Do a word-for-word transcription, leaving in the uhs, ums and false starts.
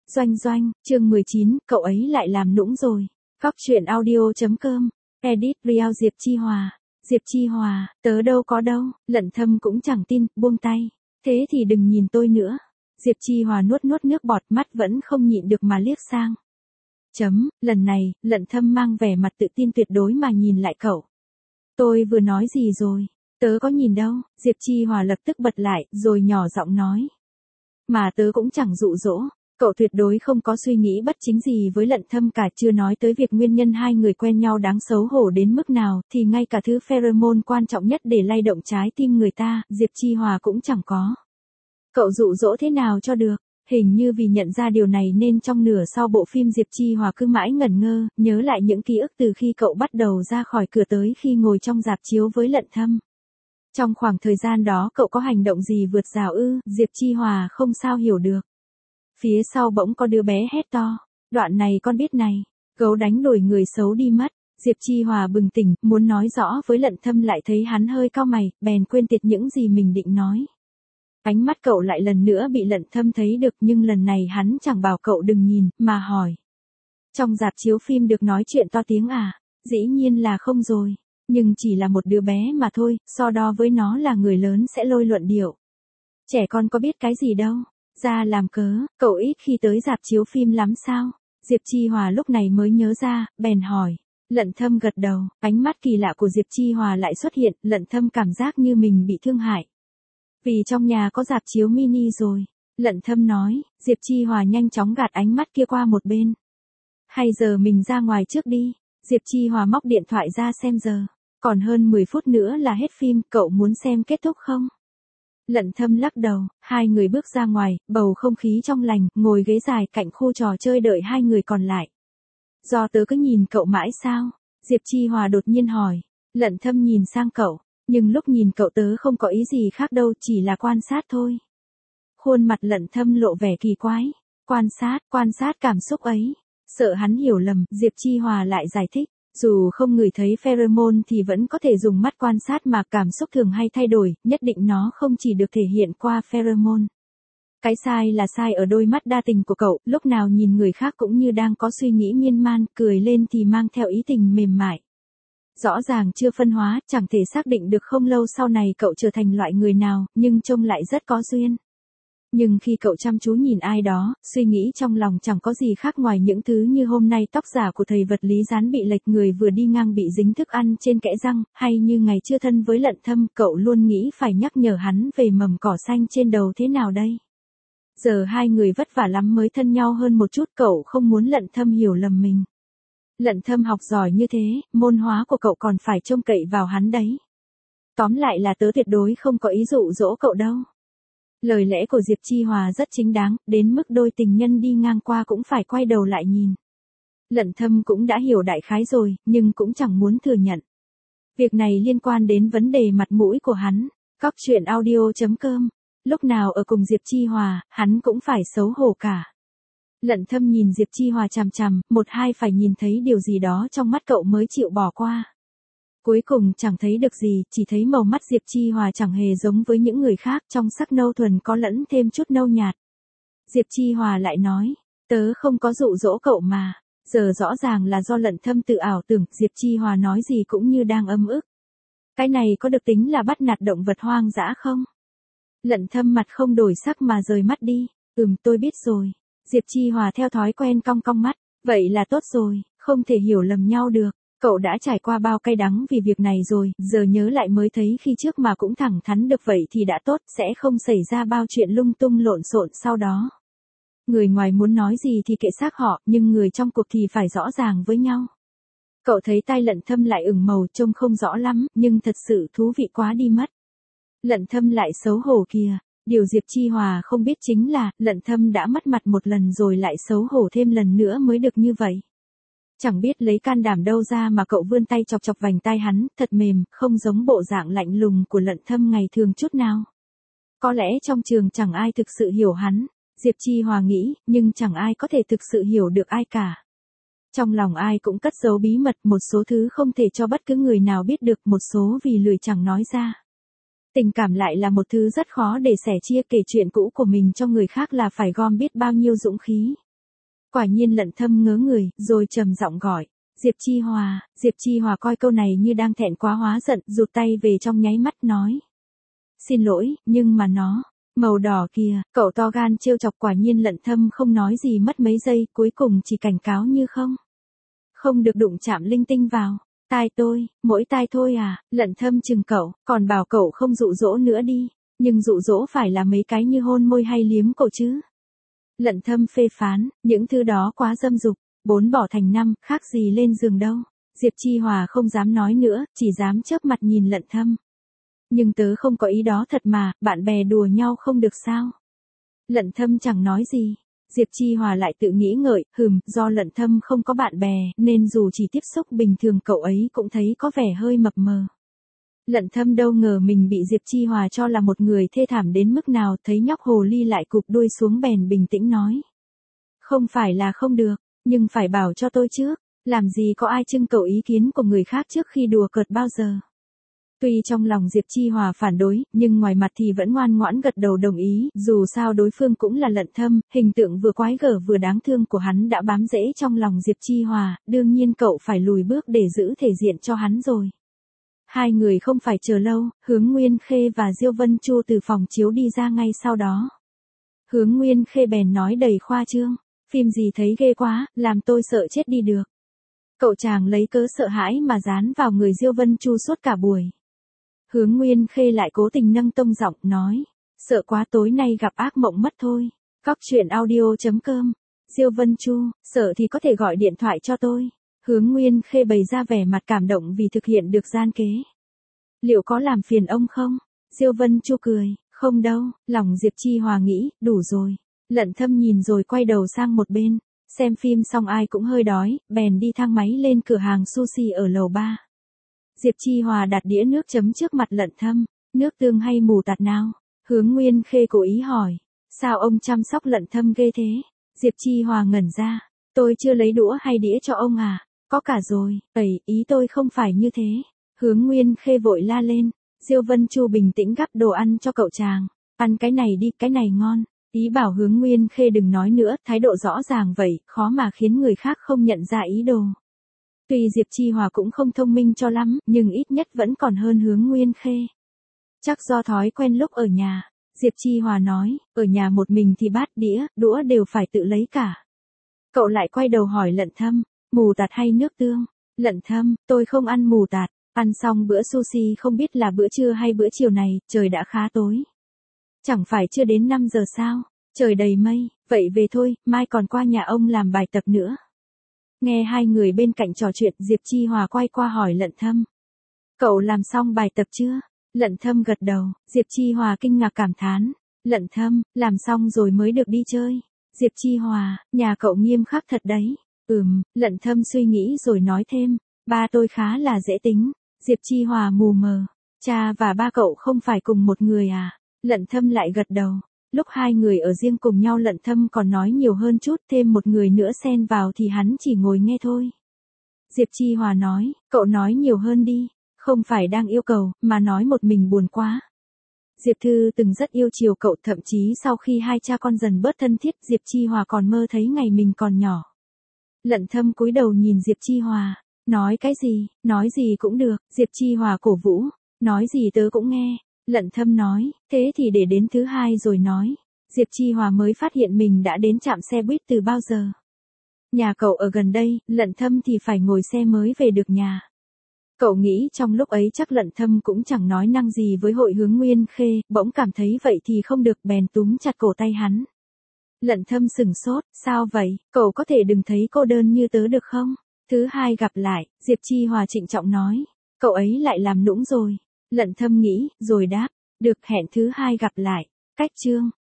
Doanh doanh, chương mười chín, cậu ấy lại làm nũng rồi. Góc truyện audio.com, edit Real Diệp Chi Hòa. Diệp Chi Hòa, tớ đâu có đâu, Lận Thâm cũng chẳng tin, buông tay. Thế thì đừng nhìn tôi nữa. Diệp Chi Hòa nuốt nuốt nước bọt, mắt vẫn không nhịn được mà liếc sang. Chấm, lần này, Lận Thâm mang vẻ mặt tự tin tuyệt đối mà nhìn lại cậu. Tôi vừa nói gì rồi, tớ có nhìn đâu. Diệp Chi Hòa lập tức bật lại, rồi nhỏ giọng nói. Mà tớ cũng chẳng dụ dỗ. Cậu tuyệt đối không có suy nghĩ bất chính gì với Lận Thâm cả, chưa nói tới việc nguyên nhân hai người quen nhau đáng xấu hổ đến mức nào, thì ngay cả thứ pheromone quan trọng nhất để lay động trái tim người ta, Diệp Chi Hòa cũng chẳng có. Cậu dụ dỗ thế nào cho được? Hình như vì nhận ra điều này nên trong nửa sau bộ phim Diệp Chi Hòa cứ mãi ngẩn ngơ, nhớ lại những ký ức từ khi cậu bắt đầu ra khỏi cửa tới khi ngồi trong rạp chiếu với Lận Thâm. Trong khoảng thời gian đó cậu có hành động gì vượt rào ư? Diệp Chi Hòa không sao hiểu được. Phía sau bỗng có đứa bé hét to. Đoạn này con biết này. Gấu đánh đuổi người xấu đi mất. Diệp Chi Hòa bừng tỉnh, muốn nói rõ với Lận Thâm lại thấy hắn hơi cau mày, bèn quên tiệt những gì mình định nói. Ánh mắt cậu lại lần nữa bị Lận Thâm thấy được, nhưng lần này hắn chẳng bảo cậu đừng nhìn, mà hỏi. Trong rạp chiếu phim được nói chuyện to tiếng à? Dĩ nhiên là không rồi. Nhưng chỉ là một đứa bé mà thôi, so đo với nó là người lớn sẽ lôi luận điệu. Trẻ con có biết cái gì đâu. Ra làm cớ, cậu ít khi tới rạp chiếu phim lắm sao? Diệp Chi Hòa lúc này mới nhớ ra, bèn hỏi. Lận Thâm gật đầu, ánh mắt kỳ lạ của Diệp Chi Hòa lại xuất hiện, Lận Thâm cảm giác như mình bị thương hại. Vì trong nhà có rạp chiếu mini rồi. Lận Thâm nói, Diệp Chi Hòa nhanh chóng gạt ánh mắt kia qua một bên. Hay giờ mình ra ngoài trước đi. Diệp Chi Hòa móc điện thoại ra xem giờ. Còn hơn mười phút nữa là hết phim, cậu muốn xem kết thúc không? Lận Thâm lắc đầu, hai người bước ra ngoài, bầu không khí trong lành, ngồi ghế dài cạnh khu trò chơi đợi hai người còn lại. Do tớ cứ nhìn cậu mãi sao? Diệp Chi Hòa đột nhiên hỏi. Lận Thâm nhìn sang cậu, nhưng lúc nhìn cậu tớ không có ý gì khác đâu, chỉ là quan sát thôi. Khuôn mặt Lận Thâm lộ vẻ kỳ quái. Quan sát, quan sát cảm xúc ấy. Sợ hắn hiểu lầm, Diệp Chi Hòa lại giải thích. Dù không ngửi thấy pheromone thì vẫn có thể dùng mắt quan sát mà cảm xúc thường hay thay đổi, nhất định nó không chỉ được thể hiện qua pheromone. Cái sai là sai ở đôi mắt đa tình của cậu, lúc nào nhìn người khác cũng như đang có suy nghĩ miên man, cười lên thì mang theo ý tình mềm mại. Rõ ràng chưa phân hóa, chẳng thể xác định được không lâu sau này cậu trở thành loại người nào, nhưng trông lại rất có duyên. Nhưng khi cậu chăm chú nhìn ai đó, suy nghĩ trong lòng chẳng có gì khác ngoài những thứ như hôm nay tóc giả của thầy vật lý Gián bị lệch người vừa đi ngang bị dính thức ăn trên kẽ răng, hay như ngày chưa thân với Lận Thâm, cậu luôn nghĩ phải nhắc nhở hắn về mầm cỏ xanh trên đầu thế nào đây. Giờ hai người vất vả lắm mới thân nhau hơn một chút, cậu không muốn Lận Thâm hiểu lầm mình. Lận Thâm học giỏi như thế, môn hóa của cậu còn phải trông cậy vào hắn đấy. Tóm lại là tớ tuyệt đối không có ý dụ dỗ cậu đâu. Lời lẽ của Diệp Chi Hòa rất chính đáng, đến mức đôi tình nhân đi ngang qua cũng phải quay đầu lại nhìn. Lận Thâm cũng đã hiểu đại khái rồi, nhưng cũng chẳng muốn thừa nhận. Việc này liên quan đến vấn đề mặt mũi của hắn. Góc truyện audio.com. Lúc nào ở cùng Diệp Chi Hòa, hắn cũng phải xấu hổ cả. Lận Thâm nhìn Diệp Chi Hòa chằm chằm, một hai phải nhìn thấy điều gì đó trong mắt cậu mới chịu bỏ qua. Cuối cùng chẳng thấy được gì, chỉ thấy màu mắt Diệp Chi Hòa chẳng hề giống với những người khác, trong sắc nâu thuần có lẫn thêm chút nâu nhạt. Diệp Chi Hòa lại nói, tớ không có dụ dỗ cậu mà, giờ rõ ràng là do Lận Thâm tự ảo tưởng, Diệp Chi Hòa nói gì cũng như đang âm ức. Cái này có được tính là bắt nạt động vật hoang dã không? Lận Thâm mặt không đổi sắc mà rời mắt đi, ừm tôi biết rồi. Diệp Chi Hòa theo thói quen cong cong mắt, vậy là tốt rồi, không thể hiểu lầm nhau được. Cậu đã trải qua bao cay đắng vì việc này rồi, giờ nhớ lại mới thấy khi trước mà cũng thẳng thắn được vậy thì đã tốt, sẽ không xảy ra bao chuyện lung tung lộn xộn sau đó. Người ngoài muốn nói gì thì kệ xác họ, nhưng người trong cuộc thì phải rõ ràng với nhau. Cậu thấy tai Lận Thâm lại ửng màu, trông không rõ lắm, nhưng thật sự thú vị quá đi mất. Lận Thâm lại xấu hổ kìa. Điều Diệp Chi Hòa không biết chính là, Lận Thâm đã mất mặt một lần rồi lại xấu hổ thêm lần nữa mới được như vậy. Chẳng biết lấy can đảm đâu ra mà cậu vươn tay chọc chọc vành tai hắn, thật mềm, không giống bộ dạng lạnh lùng của Lận Thâm ngày thường chút nào. Có lẽ trong trường chẳng ai thực sự hiểu hắn, Diệp Chi Hòa nghĩ, nhưng chẳng ai có thể thực sự hiểu được ai cả. Trong lòng ai cũng cất giấu bí mật, một số thứ không thể cho bất cứ người nào biết được, một số vì lười chẳng nói ra. Tình cảm lại là một thứ rất khó để sẻ chia, kể chuyện cũ của mình cho người khác là phải gom biết bao nhiêu dũng khí. Quả nhiên Lận Thâm ngớ người, rồi trầm giọng gọi. Diệp Chi Hòa, Diệp Chi Hòa coi câu này như đang thẹn quá hóa giận, rụt tay về trong nháy mắt nói. Xin lỗi, nhưng mà nó, màu đỏ kìa, cậu to gan trêu chọc. Quả nhiên Lận Thâm không nói gì mất mấy giây, cuối cùng chỉ cảnh cáo như không. Không được đụng chạm linh tinh vào. Tai tôi, mỗi tai thôi à, Lận Thâm chừng cậu, còn bảo cậu không dụ dỗ nữa đi, nhưng dụ dỗ phải là mấy cái như hôn môi hay liếm cổ chứ. Lận Thâm phê phán, những thứ đó quá dâm dục, bốn bỏ thành năm, khác gì lên giường đâu. Diệp Chi Hòa không dám nói nữa, chỉ dám chớp mặt nhìn Lận Thâm. Nhưng tớ không có ý đó thật mà, bạn bè đùa nhau không được sao. Lận Thâm chẳng nói gì. Diệp Chi Hòa lại tự nghĩ ngợi, hừm, do Lận Thâm không có bạn bè, nên dù chỉ tiếp xúc bình thường cậu ấy cũng thấy có vẻ hơi mập mờ. Lận Thâm đâu ngờ mình bị Diệp Chi Hòa cho là một người thê thảm đến mức nào, thấy nhóc hồ ly lại cụp đuôi xuống bèn bình tĩnh nói. Không phải là không được, nhưng phải bảo cho tôi trước, làm gì có ai trưng cầu ý kiến của người khác trước khi đùa cợt bao giờ. Tuy trong lòng Diệp Chi Hòa phản đối, nhưng ngoài mặt thì vẫn ngoan ngoãn gật đầu đồng ý, dù sao đối phương cũng là Lận Thâm, hình tượng vừa quái gở vừa đáng thương của hắn đã bám rễ trong lòng Diệp Chi Hòa, đương nhiên cậu phải lùi bước để giữ thể diện cho hắn rồi. Hai người không phải chờ lâu, Hướng Nguyên Khê và Diêu Vân Chu từ phòng chiếu đi ra ngay sau đó. Hướng Nguyên Khê bèn nói đầy khoa trương, phim gì thấy ghê quá, làm tôi sợ chết đi được. Cậu chàng lấy cớ sợ hãi mà dán vào người Diêu Vân Chu suốt cả buổi. Hướng Nguyên Khê lại cố tình nâng tông giọng nói, sợ quá tối nay gặp ác mộng mất thôi. Góc truyện audio chấm com. Diêu Vân Chu, sợ thì có thể gọi điện thoại cho tôi. Hướng Nguyên Khê bày ra vẻ mặt cảm động vì thực hiện được gian kế. Liệu có làm phiền ông không? Diêu Vân Chu cười, không đâu, lòng Diệp Chi Hòa nghĩ, đủ rồi. Lận Thâm nhìn rồi quay đầu sang một bên, xem phim xong ai cũng hơi đói, bèn đi thang máy lên cửa hàng sushi ở lầu ba. Diệp Chi Hòa đặt đĩa nước chấm trước mặt Lận Thâm, nước tương hay mù tạt nào? Hướng Nguyên Khê cố ý hỏi, sao ông chăm sóc Lận Thâm ghê thế? Diệp Chi Hòa ngẩn ra, tôi chưa lấy đũa hay đĩa cho ông à? Có cả rồi, ẩy, ý tôi không phải như thế. Hướng Nguyên Khê vội la lên, Diêu Vân Chu bình tĩnh gắp đồ ăn cho cậu chàng, ăn cái này đi, cái này ngon. Ý bảo Hướng Nguyên Khê đừng nói nữa, thái độ rõ ràng vậy, khó mà khiến người khác không nhận ra ý đồ. Tuy Diệp Chi Hòa cũng không thông minh cho lắm, nhưng ít nhất vẫn còn hơn Hướng Nguyên Khê. Chắc do thói quen lúc ở nhà, Diệp Chi Hòa nói, ở nhà một mình thì bát đĩa, đũa đều phải tự lấy cả. Cậu lại quay đầu hỏi Lận Thâm, mù tạt hay nước tương? Lận Thâm, tôi không ăn mù tạt, ăn xong bữa sushi không biết là bữa trưa hay bữa chiều này, trời đã khá tối. Chẳng phải chưa đến năm giờ sao, trời đầy mây, vậy về thôi, mai còn qua nhà ông làm bài tập nữa. Nghe hai người bên cạnh trò chuyện, Diệp Chi Hòa quay qua hỏi Lận Thâm. Cậu làm xong bài tập chưa? Lận Thâm gật đầu, Diệp Chi Hòa kinh ngạc cảm thán. Lận Thâm, làm xong rồi mới được đi chơi. Diệp Chi Hòa, nhà cậu nghiêm khắc thật đấy. Ừm, Lận Thâm suy nghĩ rồi nói thêm, ba tôi khá là dễ tính. Diệp Chi Hòa mù mờ, cha và ba cậu không phải cùng một người à? Lận Thâm lại gật đầu. Lúc hai người ở riêng cùng nhau Lận Thâm còn nói nhiều hơn chút, thêm một người nữa xen vào thì hắn chỉ ngồi nghe thôi. Diệp Chi Hòa nói, cậu nói nhiều hơn đi, không phải đang yêu cầu, mà nói một mình buồn quá. Diệp Thư từng rất yêu chiều cậu, thậm chí sau khi hai cha con dần bớt thân thiết, Diệp Chi Hòa còn mơ thấy ngày mình còn nhỏ. Lận Thâm cúi đầu nhìn Diệp Chi Hòa, nói cái gì, nói gì cũng được. Diệp Chi Hòa cổ vũ, nói gì tớ cũng nghe. Lận Thâm nói, thế thì để đến thứ hai rồi nói. Diệp Chi Hòa mới phát hiện mình đã đến trạm xe buýt từ bao giờ. Nhà cậu ở gần đây, Lận Thâm thì phải ngồi xe mới về được nhà. Cậu nghĩ trong lúc ấy chắc Lận Thâm cũng chẳng nói năng gì với Hội Hướng Nguyên Khê, bỗng cảm thấy vậy thì không được bèn túm chặt cổ tay hắn. Lận Thâm sừng sốt, sao vậy, cậu có thể đừng thấy cô đơn như tớ được không? Thứ hai gặp lại, Diệp Chi Hòa trịnh trọng nói, cậu ấy lại làm nũng rồi. Lận Thâm nghĩ, rồi đáp, được, hẹn thứ hai gặp lại. Cách chương